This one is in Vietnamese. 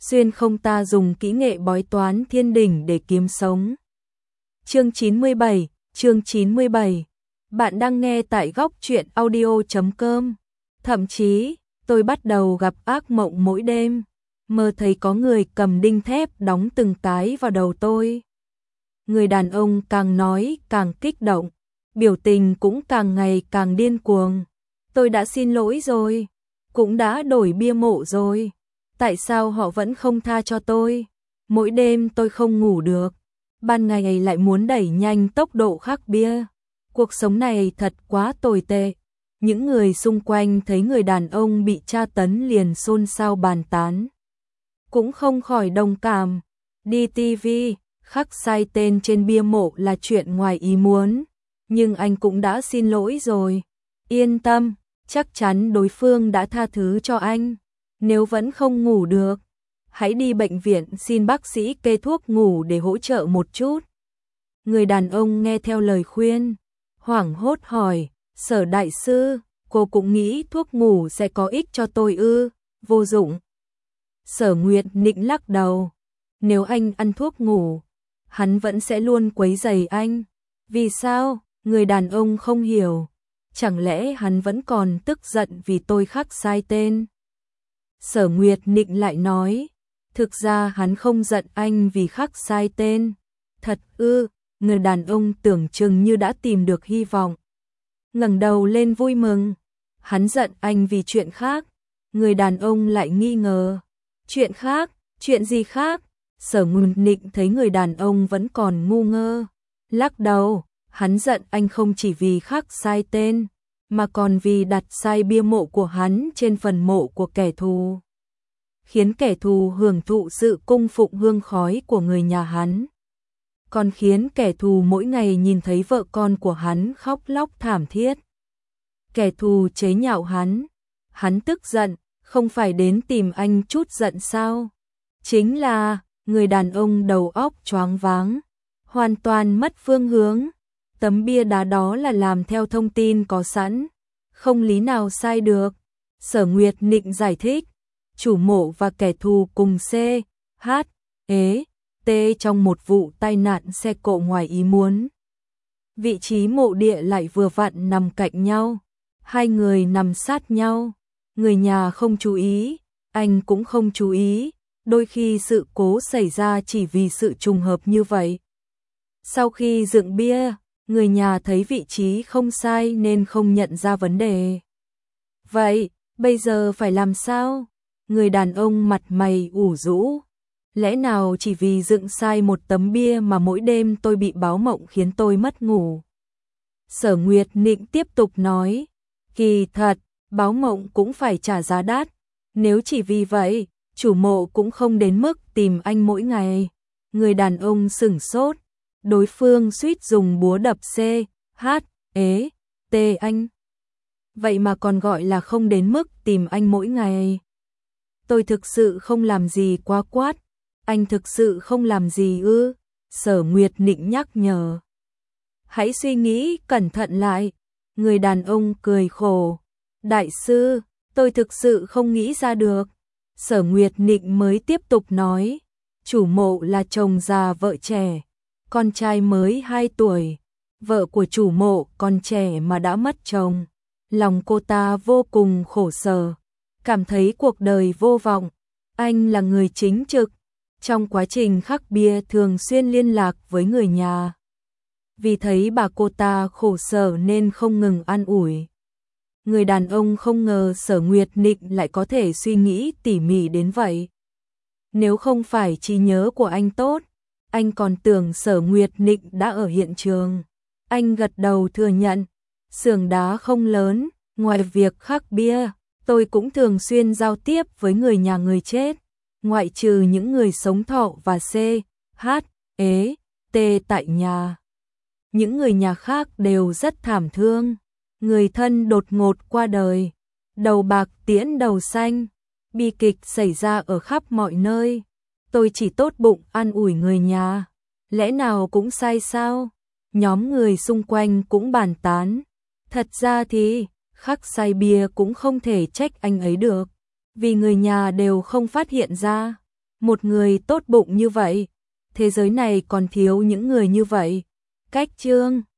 xuyên không ta dùng kỹ nghệ bói toán thiên đỉnh để kiếm sống. Chương 97. Bạn đang nghe tại góc truyện audio.com. Thậm chí, tôi bắt đầu gặp ác mộng mỗi đêm, mơ thấy có người cầm đinh thép đóng từng cái vào đầu tôi. Người đàn ông càng nói càng kích động, biểu tình cũng càng ngày càng điên cuồng. Tôi đã xin lỗi rồi, cũng đã đổi bia mộ rồi. Tại sao họ vẫn không tha cho tôi? Mỗi đêm tôi không ngủ được, ban ngày lại muốn đẩy nhanh tốc độ khắc bia. Cuộc sống này thật quá tồi tệ. Những người xung quanh thấy người đàn ông bị tra tấn liền xôn xao bàn tán. Cũng không khỏi đồng cảm. Đi TV, khắc sai tên trên bia mộ là chuyện ngoài ý muốn. Nhưng anh cũng đã xin lỗi rồi. Yên tâm, chắc chắn đối phương đã tha thứ cho anh. Nếu vẫn không ngủ được, hãy đi bệnh viện xin bác sĩ kê thuốc ngủ để hỗ trợ một chút. Người đàn ông nghe theo lời khuyên, hoảng hốt hỏi, Sở đại sư, cô cũng nghĩ thuốc ngủ sẽ có ích cho tôi ư? Vô dụng. Sở Nguyệt Nịnh lắc đầu, nếu anh ăn thuốc ngủ, hắn vẫn sẽ luôn quấy rầy anh. Vì sao? Người đàn ông không hiểu. Chẳng lẽ hắn vẫn còn tức giận vì tôi khắc sai tên? Sở Nguyệt Nịnh lại nói, thực ra hắn không giận anh vì khắc sai tên. Thật ư? Người đàn ông tưởng chừng như đã tìm được hy vọng, ngẩng đầu lên vui mừng. Hắn giận anh vì chuyện khác. Người đàn ông lại nghi ngờ. Chuyện khác? Chuyện gì khác? Sở Nguyệt Nịnh thấy người đàn ông vẫn còn ngu ngơ, lắc đầu. Hắn giận anh không chỉ vì khắc sai tên, mà còn vì đặt sai bia mộ của hắn trên phần mộ của kẻ thù, khiến kẻ thù hưởng thụ sự cung phụng hương khói của người nhà hắn, còn khiến kẻ thù mỗi ngày nhìn thấy vợ con của hắn khóc lóc thảm thiết. Kẻ thù chế nhạo hắn tức giận, không phải đến tìm anh chút giận sao? Chính là, người đàn ông đầu óc choáng váng, hoàn toàn mất phương hướng. Tấm bia đá đó là làm theo thông tin có sẵn, không lý nào sai được. Sở Nguyệt Nịnh giải thích, chủ mộ và kẻ thù cùng C, H, E, T trong một vụ tai nạn xe cộ ngoài ý muốn. Vị trí mộ địa lại vừa vặn nằm cạnh nhau, hai người nằm sát nhau. Người nhà không chú ý, anh cũng không chú ý, đôi khi sự cố xảy ra chỉ vì sự trùng hợp như vậy. Sau khi dựng bia, người nhà thấy vị trí không sai nên không nhận ra vấn đề. Vậy, bây giờ phải làm sao? Người đàn ông mặt mày ủ rũ. Lẽ nào chỉ vì dựng sai một tấm bia mà mỗi đêm tôi bị báo mộng khiến tôi mất ngủ? Sở Nguyệt Nịnh tiếp tục nói, kỳ thật, báo mộng cũng phải trả giá đắt. Nếu chỉ vì vậy, chủ mộ cũng không đến mức tìm anh mỗi ngày. Người đàn ông sửng sốt. Đối phương suýt dùng búa đập C, H, E, T anh. Vậy mà còn gọi là không đến mức tìm anh mỗi ngày. Tôi thực sự không làm gì quá quát. Anh thực sự không làm gì ư? Sở Nguyệt Nịnh nhắc nhở. Hãy suy nghĩ cẩn thận lại. Người đàn ông cười khổ. Đại sư, tôi thực sự không nghĩ ra được. Sở Nguyệt Nịnh mới tiếp tục nói. Chủ mộ là chồng già vợ trẻ. Con trai mới 2 tuổi, vợ của chủ mộ còn trẻ mà đã mất chồng. Lòng cô ta vô cùng khổ sở, cảm thấy cuộc đời vô vọng. Anh là người chính trực, trong quá trình khắc bia thường xuyên liên lạc với người nhà. Vì thấy bà cô ta khổ sở nên không ngừng an ủi. Người đàn ông không ngờ Sở Nguyệt Nịnh lại có thể suy nghĩ tỉ mỉ đến vậy. Nếu không phải trí nhớ của anh tốt, anh còn tưởng Sở Nguyệt Nịnh đã ở hiện trường. Anh gật đầu thừa nhận, xưởng đá không lớn, ngoài việc khắc bia, tôi cũng thường xuyên giao tiếp với người nhà người chết, ngoại trừ những người sống thọ và C, H, E, T tại nhà. Những người nhà khác đều rất thảm thương, người thân đột ngột qua đời, đầu bạc tiễn đầu xanh, bi kịch xảy ra ở khắp mọi nơi. Tôi chỉ tốt bụng an ủi người nhà. Lẽ nào cũng sai sao? Nhóm người xung quanh cũng bàn tán. Thật ra thì, khắc sai bia cũng không thể trách anh ấy được. Vì người nhà đều không phát hiện ra. một người tốt bụng như vậy, thế giới này còn thiếu những người như vậy. Cách chương